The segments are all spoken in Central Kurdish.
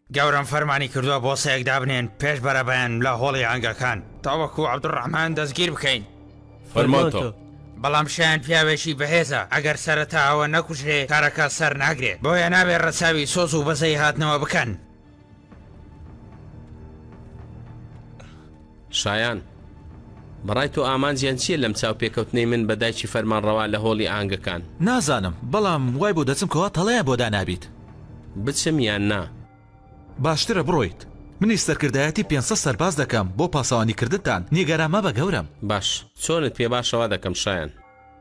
گەورم فەرمانی کردووە بۆ سەیەک دابنێن پێش بەرەبەیان لە هۆڵی ئەنگەکان تاوەکو عەبدوڕەحمان دەستگیر بکەین. فەرمانتۆ. بەڵام شایان پیاوێکی بەهێزە ئەگەر سەرەتاوە نەکوژرێ کارەکە سەر ناگرێت بۆیە نابێت ڕەچاوی سۆز و بەزەی هاتنەوە بکەن. شایان بەڕای تۆ ئامانجیان چییە لەم چاو پێکەوتنەی من بە دایکی فەرمانڕەوا لە هۆڵی ئاهەنگەکان؟ نازانم بەڵام وای بۆ دەچم کەوا تەڵەیە بۆ دانابیت. بچم یان نا؟ باشترە بڕۆیت. منی سەرکردایەتی 500 سەرباز دەکەم بۆ پاسەوانی کردتان نیگەرامە بە گەورم. باش چۆنت پێ باشەوە دەکەم شایان.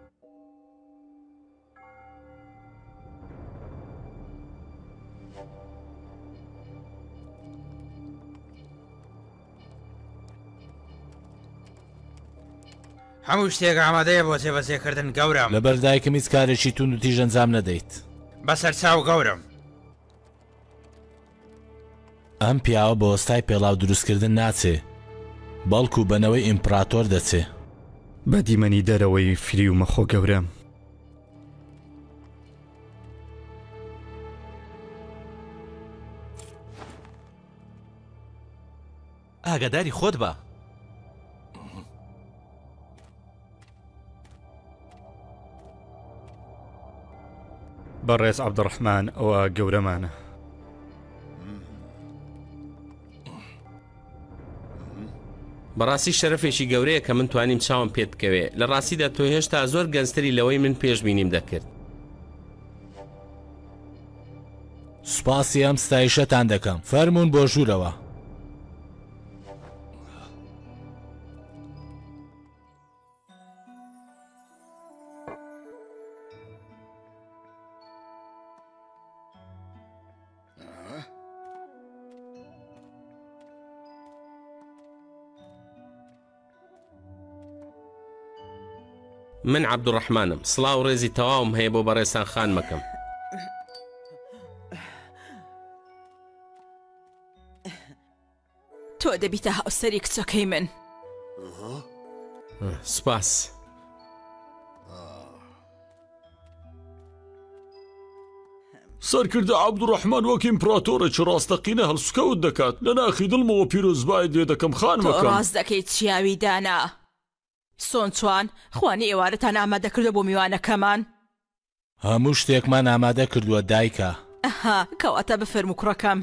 هەموو شتێک ئامادەیە بۆ جێبەجێکردن گەورم. لەبەر دایکم هیچ کارێکی تون و تیژ ئەنجام نەدەیت. بەسەر چاو گەورم. ئەم پیاوە بە وەستای پێڵاو دروستکردن ناچێ بەڵکو بنەوەی ئیمپراتۆر دەچێ. بەدیمەنی دەرەوەی فری و مەخۆ گەورم. ئاگاداری خۆت بە. بەڕێز عەبدوڕەحمان ئەوە گەورەمانە. بەڕاستی شەرەفێکی گەورەیە کە من توانیم چاوم پێت بکەوێ. لە ڕاستیدا تۆ هێشتا زۆر گەنجتری لەوەی من پێشبینیم دەکرد. سوپاسی ئەم ستایشەتان دەکەم. فەرموون بۆ ژوورەوە. من عەبدوڕەحمانم. سڵاو ڕێزی تەواوم هەیە بۆ بەڕێستان خان مەکەم. تۆ دەبیتە هاوسەری کچەکەی من. سوپاس. سەرکردە عەبدوڕەحمان وەک ئیمپراتۆرێکی ڕاستەقینە هەڵسوکەوت دەکات لە ناخی دڵمەوە پیرۆزبای دێ دەکەم خان مەکەم. تۆ ڕاست دەکەیت چیاوی دانا. سۆنچوان خوانی ئێوارەتان ئامادە کردو بۆ میوانەکەمان. هەموو شتێکمان ئامادە کردووە دایکە. ئەها کەواتە بفەرموو کوڕەکەم.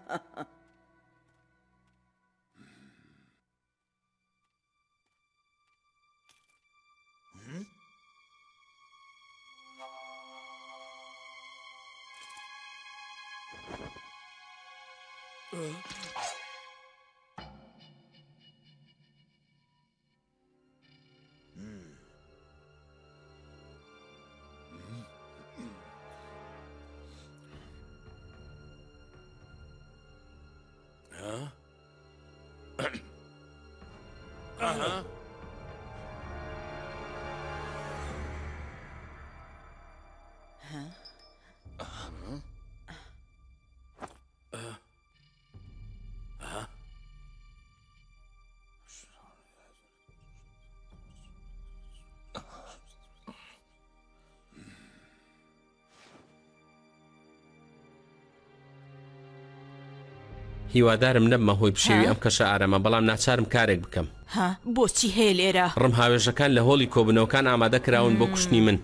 هیوادارم نەبمە هۆی پشێوی ئەم کەشە ئارەمە بەڵام ناچارم کارێک بکەم. بۆچی هەیە لێرە؟ ڕم هاوێژەکان لە هۆڵی کۆبنەوەکان ئامادە کراون بۆ کوشتنی من.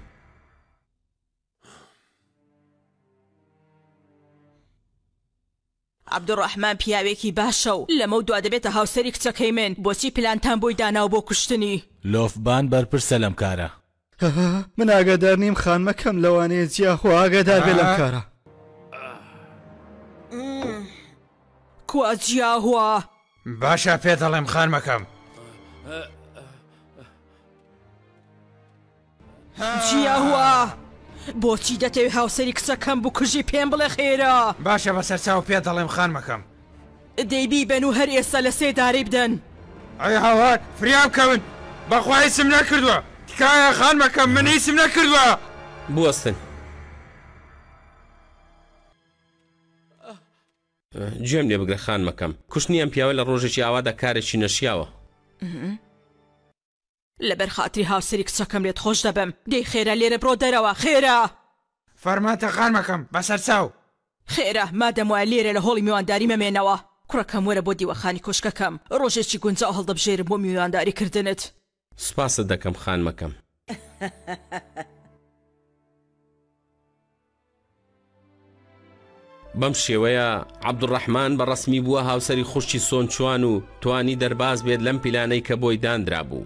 عەبدوڕەحمان پیاوێکی باشە و لەمە دوا دەبێتە هاوسەری کچەکەی من. بۆچی پلانتان بۆی داناو بۆ کوشتنی؟ لۆفبان بەرپرسە لەم کارە. من ئاگادار نیم خان مەکەم لەوانەیە جیاخۆ ئاگادار بێ لەم کارە. کوا جیاهوە؟ باشە پێ دەڵێم خان مەکەم. جیاهوە بۆچی دەتەوێت هاوسەری کچەکەم بکوژی پێم بڵێ خێرا. باشە بەسەر چاو پێ دەڵێم خان مەکەم. دەیبی بن و هەر ئێستا لە سێداری بدەن. ئەی هاوار فریام کەون بەخوا هیچم نەکردووە. تکایە خان مەکەم من هیچم نەکردووە. بوەستن. گوێم لێ بگرە خان مەکەم. کوشتنی ئەم پیاوە لە ڕۆژێکی ئاوادا کارێکی نەشیاوە. لەبەر خاتری هاوسەری کچەکەم لێت خۆش دەبم. دەی خێرا لێرە بڕۆ دەرەوە خێرا. فەرماتە خان مەکەم بەسەر چاو. خێرا مادەم وایە لێرە لە هۆڵی میوانداری مەمێنەوە کوڕەکەم وەرە بۆ دیوەخانی کۆشکەکەم ڕۆژێکی گونجاو هەڵدەبژێرم بۆ میوانداریکردنت سوپاسە دەکەم خانمەکەم بەم شێوەیە عەبدوڕەحمان بە ڕەسمی بووە هاوسەری خوشتی سۆنچوان و توانی دەرباز بێت لەم پیلانەی کە بۆی دانرا بوو.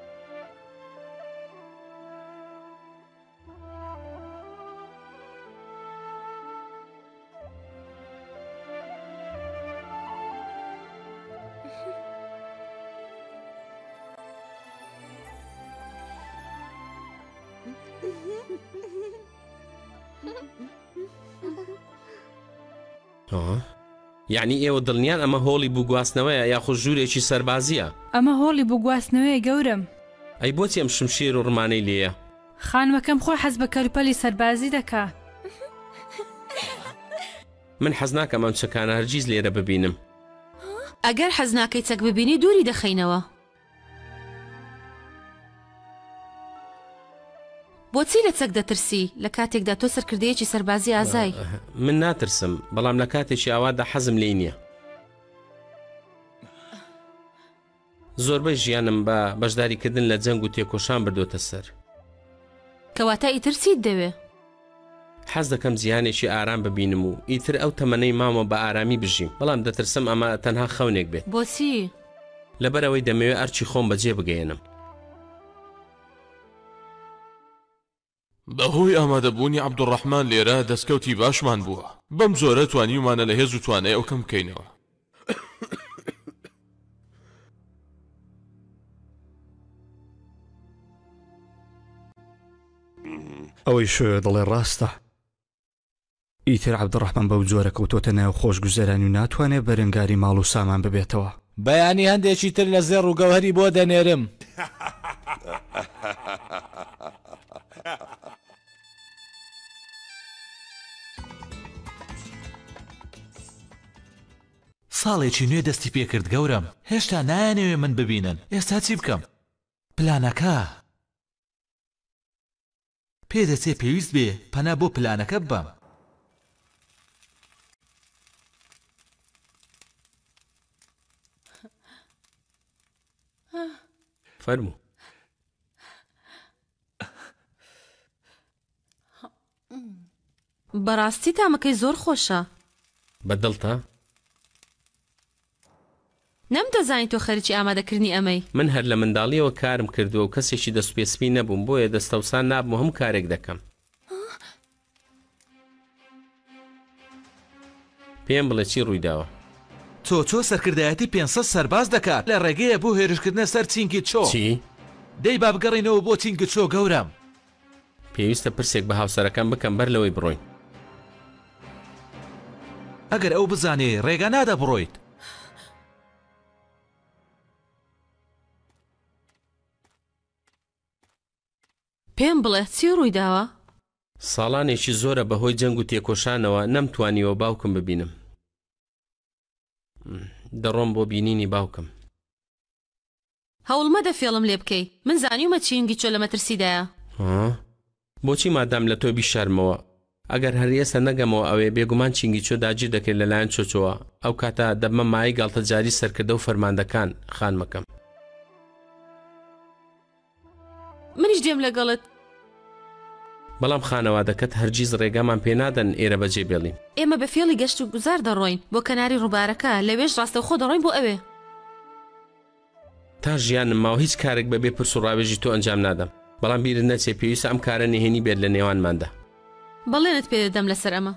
یعنی ئێوە دڵنیان ئەمە هۆڵی بووگواستنەوەیە یاخۆ ژوورێکی سەربازیە؟ ئەمە هۆڵی بووگواستنەوەی گەورم. ئەی بۆچی ئەم شمشیر و ڕمانەی لێیە؟ خانمەکەم خۆی حەز بە کەلوپەلی سەربازی دەکا. من حەز ناکەم ئەم چەکانە هەرگیز لێرە ببینم. ئەگەر حەز ناکەی چەک ببینی دووری دەخەینەوە. بۆچی لە چەک دەترسی لە کاتێکدا تۆ سەرکردەیەکی سەربازی ئازای؟ من ناترسم، بەڵام لە کاتێکی ئاوادا حەزم لێی نییە. زۆربەی ژیانم بە بەشداریکردن لە جەنگ و تێکۆشان بردۆتە سەر. کەواتە ئیترسیت دەوێ؟ حەز دەکەم جیهانێکی ئارام ببینم و ئیتر ئەو تەمەنەی مامە بە ئارامی بژیم، بەڵام دەترسم ئەمە تەنها خەونێک بێت. بۆچی؟ لەبەرەوەی دەمەوێت ئەرچی خۆم بەجێ بگەێنم. بەهۆی ئامادەبوونی عەبدوڕەحمان لێرە دەستکەوتی باشمان بووە. بەم زۆرە توانیمانە لە هێز و توانای ئەو کەم بکەینەوە. ئەوەی شوێ دڵێ ڕاستە. ئیتر عەبدوڕەحمان بەو جۆرە کەوتۆتە ناو خۆشگوزەرانی و ناتوانێت بەرەنگاری ماڵ و سامان ببێتەوە. بەیانی هەندێکی تر لە زێڕ و گەوهەری بۆ دەنێرم. ساڵێکی نوێ دەستی پێکرد گەورم، هێشتا نایانەوێ من ببینن. ئێستا چی بکەم؟ پلانەکە پێدەچێ پێویست بێ پەنا بۆ پلانەکە ببەم. فەرموو. بەڕاستی تامەکەی زۆر خۆشە. بەدڵتە؟ نەمدەزانی تۆ خەریکی ئامادەکردنی ئەمەی. من هەر لە منداڵیەوە کارم کردووە و کەسێکی دەستپێسپی نەبووم، بۆیە دەستەوسان نابم و هەم کارێک دەکەم. پێم بڵێ چی ڕوویداوە؟ تۆ سەرکردایەتی 500 سەرباز دەکات لە ڕێگەیە بۆ هێرشکردنە سەر چینگی چۆ. چی؟ دەی با بگەڕینەوە بۆ چینگی چۆ گەورم. پێویستە پرسێک بە هاوسەرەکەم بکەم بەر لەوەی بڕۆین. ئەگەر ئەو بزانێ ڕێگە نادە بڕۆیت. پێم بڵێ چی ڕوویداوە؟ ساڵانێکی زۆرە بەهۆی جەنگ و تێکۆشانەوە نەمتوانیوە باوکم ببینم. دەڕۆم بۆ بینینی باوکم. هەوڵ مەدە فێڵم لێ بکەی. من زانیومە چینگی چۆ لە مەترسیدایە. بۆچی مادام لە تۆ بیشارمەوە؟ ئەگەر هەر ئێستا نەگەمەوە ئەوێ بێگومان چینگی چۆ داگیر دەکرێت لەلایەن چۆچۆوە، ئەو کاتە دەبمە مای گاڵتە جاری سەرکردە و فەرماندەکان خانمەکەم. منیش دێم لەگەڵت. بەڵام خانەوادەکەت هەرگیز ڕێگامان پێنادەن ئێرە بەجێ بێڵین. ئێمە بە فێڵی گەشت و گوزار دەڕۆین بۆ کەناری ڕووبارەکە، لەوێش ڕاستەوخۆ دەڕۆین بۆ ئەوێ. تا ژیانم ماوە هیچ کارێک بەبێ پرس و ڕاوێژی تۆ ئەنجام نادەم، بەڵام بیرت نەچێ پێویستە ئەم کارە نهێنی بێت لە نێوانماندا. بەڵێنت پێ دەدەم لەسەر ئەمە.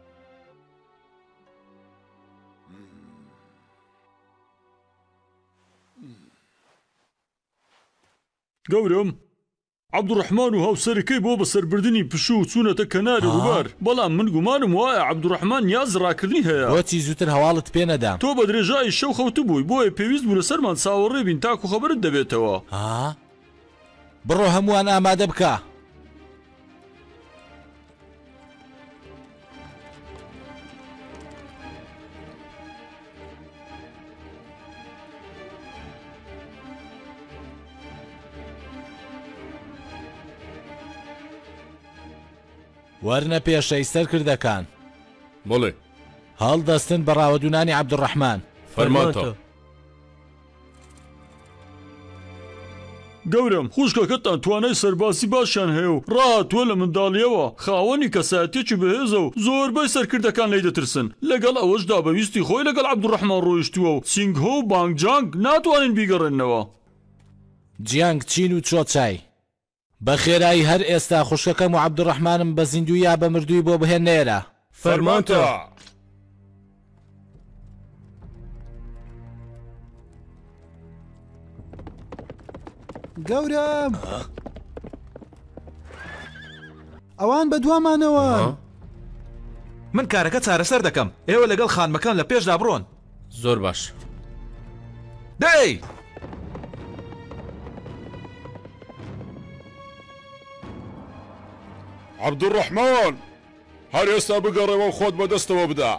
گەورم عەبدوڕەحمان و هاوسەرەکەی بۆ بەسەربردنی پشوو چوونەتە کەناری ڕووبار، بەڵام من گومانم وایە عەبدوڕەحمان نیاز ڕاکردنی هەیە. بۆچی زووتر هەواڵت پێ نەدام؟ تۆ بە درێژایی شەو خەوتو بووی، بۆیە پێویست بوو لەسەرمان چاوەڕێ بین تاکو خەبەرت دەبێتەوە. بڕۆ هەمووان ئامادە بکە. وەرنە پێشەی سەرکردەکان. بڵێ هەڵدەستن بە ڕاوەدونانی عەبدوڕەحمان. فەرمانتە. گەورم خوشکەکەتان توانای سەرباسی باشیان هەیە و ڕاهاتووە لە منداڵیەوە خاوەنی کەسایەتێکی بەهێزە و زۆربەی سەرکردەکان لێی دەترسن لەگەڵ ئەوەشدا بەویستی خۆی لەگەڵ عەبدوڕەحمان ڕۆیشتووە و سینگهۆ و بانگجانگ ناتوانین بیگەڕێنەوە. جیانگ چین و چۆچای بە خێرایی هەر ئێستا خوشکەکەم و عەبدوڕەحمانم بە زیندوی یا بە مردووی بۆ بهێنێرە. فەرمانتە. گەورم ئەوان بە دوامانەوە. من کارەکە چارەسەر دەکەم. ئێوە لەگەڵ خانمەکان لە پێشدا بڕۆن. زۆر باش. دەی عەبدوڕەحمان هەر ئێستا بگەڕێەوە و خۆت بەدەستەوە بدا.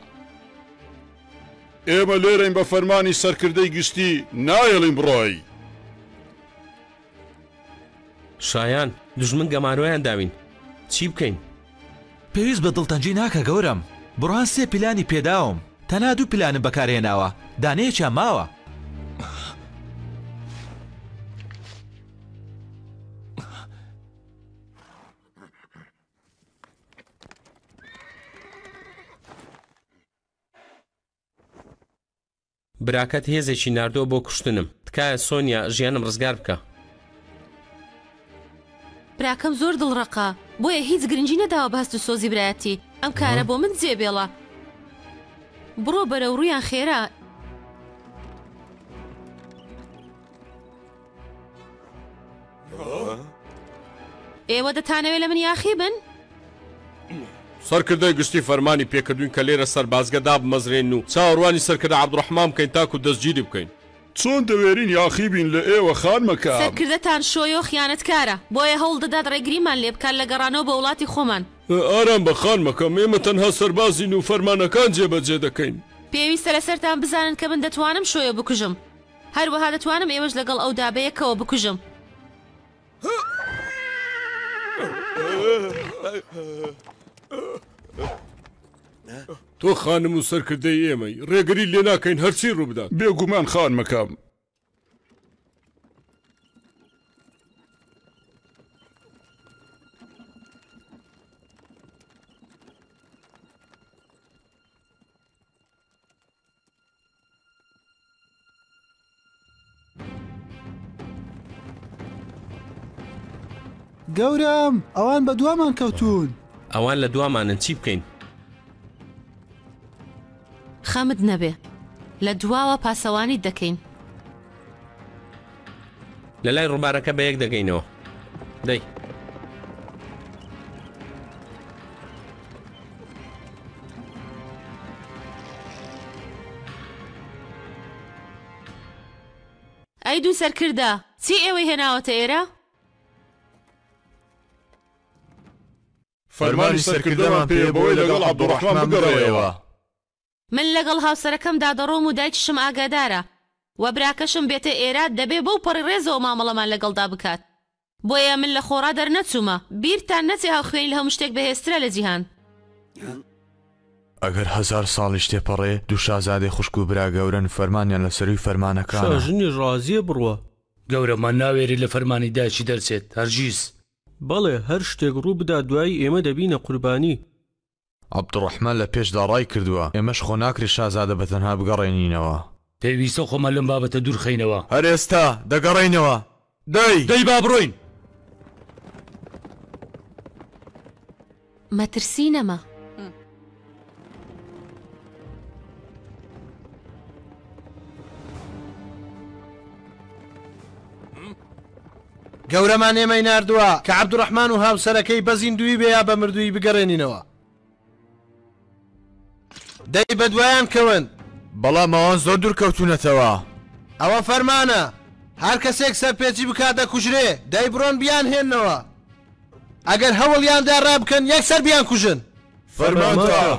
ئێمە لێرەین بە فەرمانی سەرکردەی گشتی نایەڵین بڕۆی. شایان دوژمن گەمانۆیان داوین چی بکەین؟ پێویست بە دڵتەنجی ناکە گەورم. بڕوان 3 پیلانی پێداوم تەنها 2 پیلانم بەکارهێناوە دانەیەکیان ماوە. براکەت هێزێکی ناردۆ بۆ کوشتنم تکایە سۆنیا ژیانم ڕزگار بکە. براکەم زۆر دڵڕەقا بۆیە هیچ گرنگی نەداوە بە هەست و سۆزی برایەتی ئەم کارە بۆ من جێبێڵە. بڕۆ بەرەو ڕوویان خێرا. ئێوە دەتانەوێت لە من یاخی بن؟ سەرکردەی گشتی فەرمانی پێکردوین کە لێرە سەربازگەدا بمەزرێن و چاوەڕوانی سەرکردە عەبدوڕەحمان بکەین تاکو دەستگیری بکەین. چۆن دەوێرین یاخی بین لە ئێوە خانمەکە؟ سەرکردەتان شۆی و خیانەتکارە بۆیە هەوڵ دەدات ڕێگریمان لێ بکات لە گەڕانەوە بە وڵاتی خۆمان. ئارام بە خانمەکەم ئێمە تەنها سەربازین و فەرمانەکان جێبەجێ دەکەین. پێویستە لەسەرتان بزانن کە من دەتوانم شۆیە بکوژم هەروەها دەتوانم ئێوەش لەگەڵ ئەو دابەیەکەوە بکوژم. تۆ خانم و سەرکردەی ئێمەی ڕێگری لێ ناکەین هەرچی ڕوو بدات. بێگومان خانمەکەم. گەورم ئەوان بە دوامان کەوتون. ئەوان لە دوامانن چی بکەین؟ خەمت نەبێ لە دواوە پاسەوانی دەکەین. لە لای ڕووبارەکە بە یەک دەگەینەوە. دەی ئەی دوو سەرکردە چی ئێوەی هێناوەتە ئێرە؟ فەرمانی سەرکردەمان پێ بۆی لەگەڵ عەبدوڕەحمان بگەڕێەوە. من لەگەڵ هاوسەرەکەم دادەڕۆم و دایکشم ئاگادارە و براکەشم بێتە ئێرە دەبێ بەو پەڕی ڕێزەوە مامەڵەمان لەگەڵدا بکات. بۆیە من لە خۆڕا دەرنەچوومە بیرتان نەچێ هاوخوێنی لە هەموو شتێک بەهێزترە لە جیهان. ئەگەر 1000 ساڵیش تێپەڕێ دوو شازادەی خوشک و برا گەورن فەرمانیان لەسەروی فەرمانەکانە. شاژنی ڕازیە بڕوە. گەورەمان ناوێری لە فەرمانی دایکی دەرچێت هەرگیز. بەڵێ هەر شتێک ڕوو بدا دوایی ئێمە دەبینە قوربانی. عەبدوڕەحمان لە پێشدا ڕای کردووە ئێمەش خۆ ناکری شازادە بەتەنها بگەڕێنینەوە. پێویستە خۆمان لەم بابەتە دوورخەینەوە. هەر ئێستا دەگەڕێینەوە. دەی با بڕۆین. مەترسینەمە. گەورەمان ئێمەی ناردووە کە عەبدوڕەحمان و هاوسەرەکەی بە زیندوی بێ یا بە مردووی بگەڕێنینەوە. دەی بە دوایان کەون. بەڵام ئەوان زۆر دوور کەوتونەتەوە. ئەوە فەرمانە هەر کەسێک سەرپێچی بکات دەکوژرێ. دەی بڕۆن بیان هێننەوە. ئەگەر هەوڵیاندا ڕابکەن یەکسەر بیان کوژن. فەرمانتە.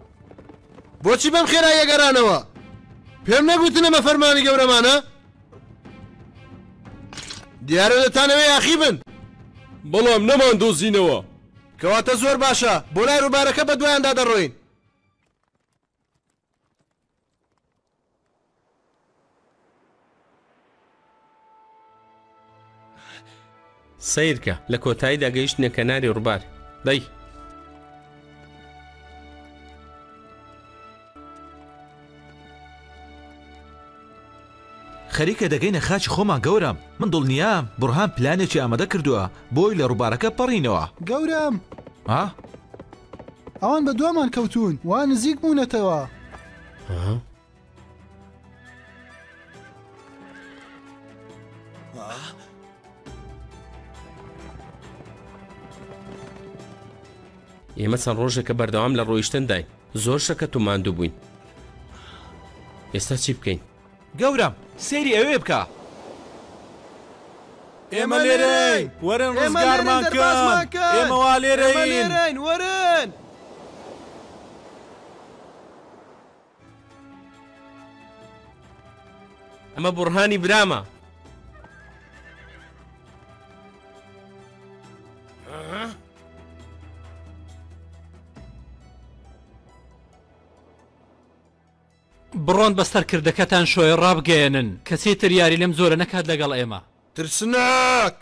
بۆچی بەم خێرا یەگەرانەوە؟ پێم نەگوتنە مە فەرمانی گەورەمانە؟ دیارە دەتانەوێ یاخی بن بەڵام نەمان دۆزینەوە کەواتە زۆر باشە بۆ لای ڕووبارەکە بە دوایاندا دەڕۆین سیرکە لە کۆتاییدا گەیشتنە کەناری ڕووبار دەی خەریکە دەگەینە خاچی خۆمان گەورم من دڵنیام بورهان پلانێکی ئامادە کردووە بۆی لە ڕووبارەکە پەڕینەوە گەورم ئەوان بە دوامان کەوتون وان نزیک بوونەتەوە ئێمە چەند ڕۆژێکە بەردەوام لە ڕۆیشتن داین زۆر شەکەت و ماندوو بووین ئێستا چی بکەین گەورم سێری ئەوێ بکە ئێمە لێرەین وەرن ڕزگارمان کەن ئێمە وا لێرەین وەرن ئەمە بورهانی برامە بڕۆن بەستەرکردەکەتان شۆی ڕابگەێنن کەسی تر یاری لەم زۆرە نەکات لەگەڵ ئێمە ترسناک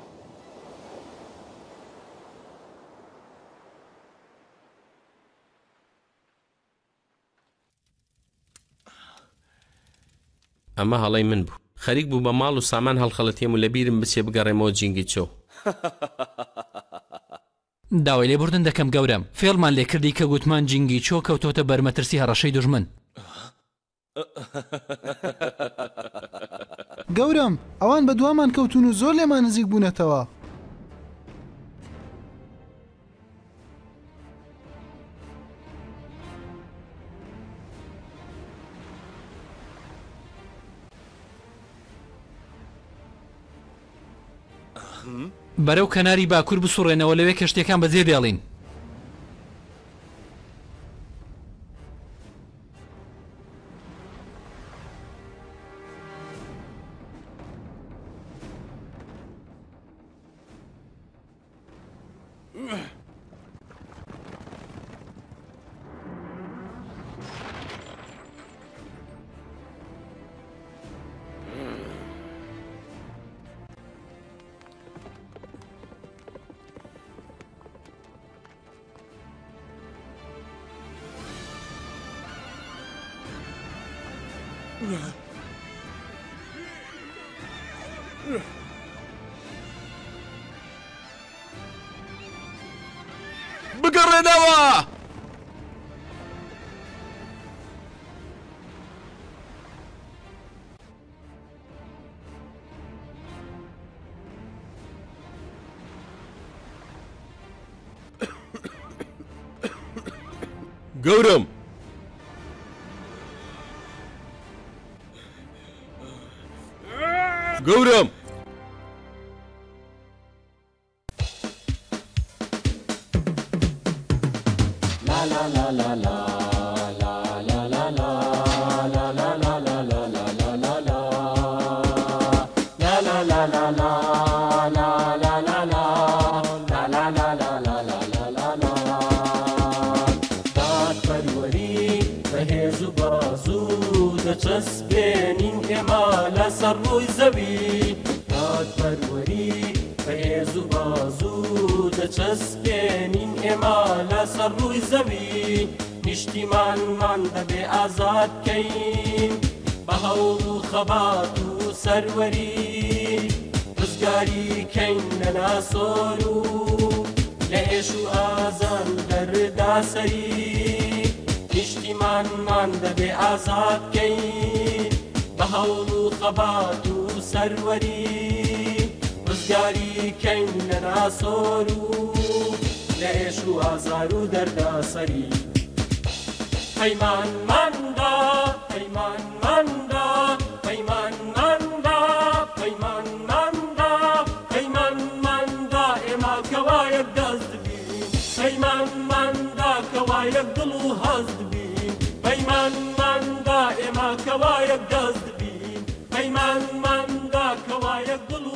ئەمە هەڵەی من بوو خەریک بوو بە ماڵ و سامان هەڵخەڵەتێم و لەبیرم بچێ بگەڕێمەوە جینگی چۆ داوای لێبوردن دەکەم گەورم فێڵمان لێکردی کە گوتمان جینگی چۆ کەوتۆتە بەرمەترسی هەڕەشەی دوژمن گەورم ئەوان بە دوامان کەوتون و زۆر لێمان نزیک بوونەتەوە بەرەو کەناری باکوور بسوڕێنەوە لەوێ کەشتەکان بەجێ دێڵین بگەڕێنەوە گەورم گەورم دەچەسبێنین ئێمە لەسەر ڕووی زەوی دادپەروەری بەهێز و بازوو دەچەسبێنین ئێمە لەسەر ڕووی زەوی نیشتیمانمان دەبێ ئازاد بکەین بە هەوڵ و خەبات و سەروەری ڕزگاری کەین لە ناسۆر و لە ئێش و ئازان دەردا سەری نیشتیمانمان دەبێ ئازاد بکەین بە هەوڵ و خەبات و سەروەری ڕزگاری کەین لە ناسۆر و لە ئێش و ئازار و دەردا سەری پەیمانماندا پەیمانماندا پەیمانماندا پەیمانماندا پەیمانماندا ئێمە کەوایەک دەست بین پەیمانماندا کەوایەک دڵ و هەست بین پەیمانماندا ئێمە کەوایەک دەست بین پەیمانماندا کەوایەک دڵ و